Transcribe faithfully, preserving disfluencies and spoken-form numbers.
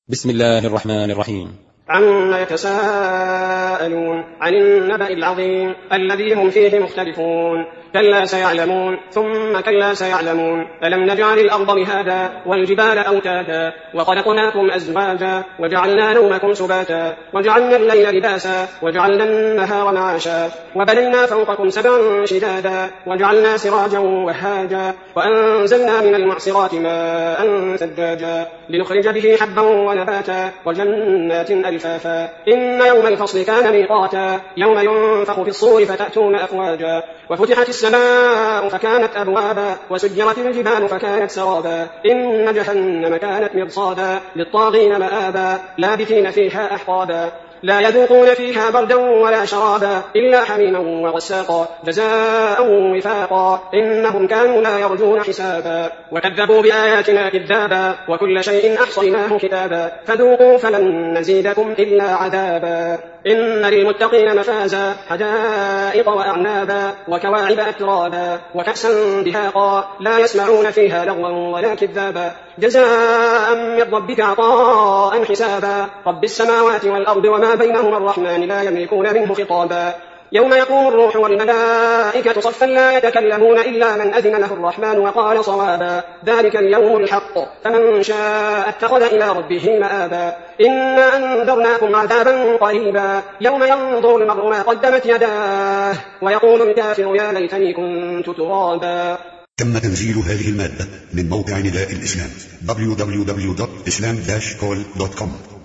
بسم الله الرحمن الرحيم. عما يتساءلون عن النبأ العظيم الذي هم فيه مختلفون كلا سيعلمون ثم كلا سيعلمون ألم نجعل الأرض مهادا والجبال أوتادا وخلقناكم أزواجا وجعلنا نومكم سباتا وجعلنا الليل لباسا وجعلنا النهار معاشا وبنينا فوقكم سبعا شدادا وجعلنا سراجا وهاجا وأنزلنا من المعصرات ماء ثجاجا لنخرج به حبا ونباتا وجنات ألفافا إن يوم الفصل كان ميقاتا يوم ينفخ في الصور فتأتون أفواجا وفتحت السماء فكانت أبوابا وسجرت الجبال فكانت سرابا إن جهنم كانت مرصادا للطاغين مآبا لابثين فيها أحقابا لا يذوقون فيها بردا ولا شرابا إلا حميما وغساقا جزاء وفاقا إنهم كانوا لا يرجون حسابا وكذبوا بآياتنا كذابا وكل شيء أحصيناه كتابا فذوقوا فلن نزيدكم إلا عذابا إن للمتقين مفازا حدائق وأعنابا وكواعب أترابا وكأسا دهاقا لا يسمعون فيها لغوا ولا كذابا جزاء من ربك عطاء حسابا رب السماوات والأرض وما بينهما الرحمن لا يملكون منه خطابا يوم يقوم الروح والملائكة صفا لا يتكلمون إلا من أذن له الرحمن وقال صوابا ذلك اليوم الحق فمن شاء اتخذ إلى ربه مآبا إنا أنذرناكم عذابا قريبا يوم ينظر المرء ما قدمت يداه ويقول الكافر يا ليتني كنت ترابا. تم تنزيل هذه المادة من موقع نداء الإسلام دبليو دبليو دبليو دوت إسلام داش كول دوت كوم.